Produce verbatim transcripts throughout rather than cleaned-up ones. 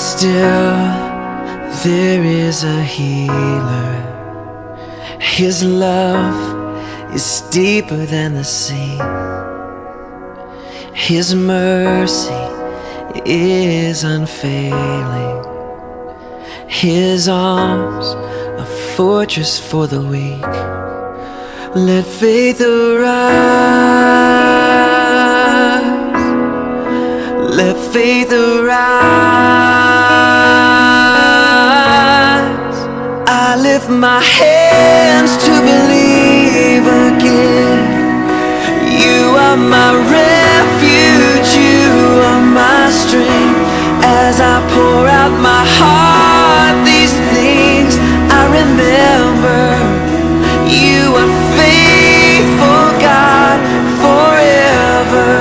still, there is a healer. His love is deeper than the sea. His mercy is unfailing. His arms a fortress for the weak. Let faith arise. Let faith arise. I lift my hands to believe again. You are my refuge, you are my strength. As I pour out my heart, these things I remember. You are faithful, God, forever.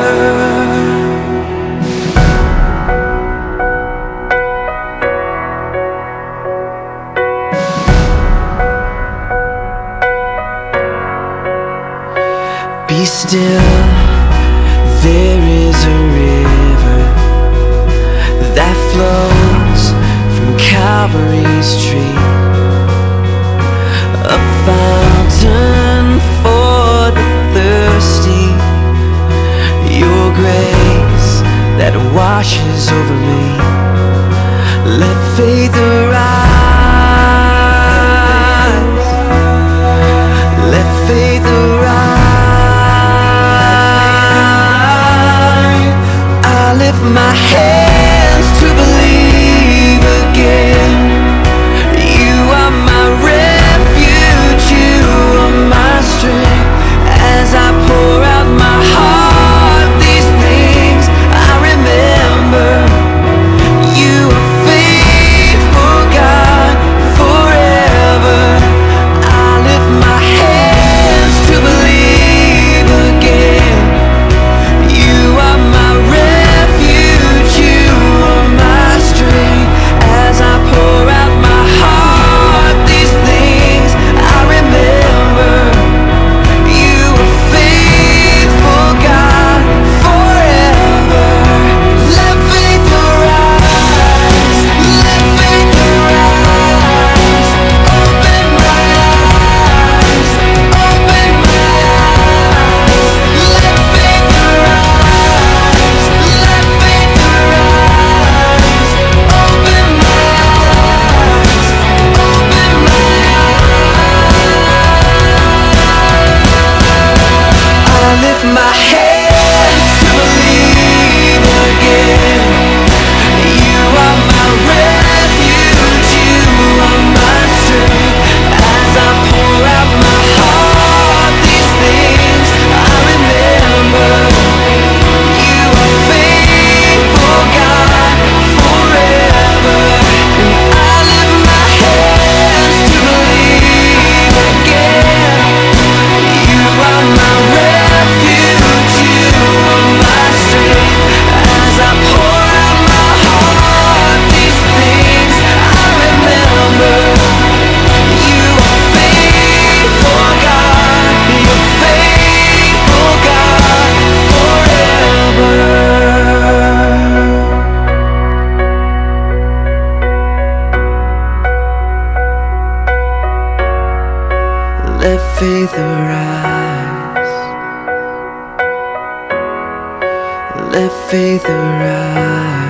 Be still, there is a river that flows from Calvary's tree, a fountain for the thirsty. Your grace that washes over me. Let faith arise. Let faith arise. I lift my hands to believe again. You are my refuge, you are my strength. As I pour out my heart, these things I remember. You are faithful, God, forever. I lift my hands to believe again. You are my refuge, you are my strength. As I pour out my heart, these things I remember. You are faithful, God, forever. Let faith arise. Let faith arise. Open my eyes. Open my eyes. Let faith arise. Let faith arise. Open my eyes. Open my eyes. I lift my hands to believe again. You are my refuge, you are my strength. As I pour out my heart, these things I remember. You are faithful, God, forever. And I lift my hands to believe again. You are my refuge, you are my strength. As I pour out my heart, these things I remember. You are faithful, God, you're faithful, God, forever. Let faith arise. Let faith arise.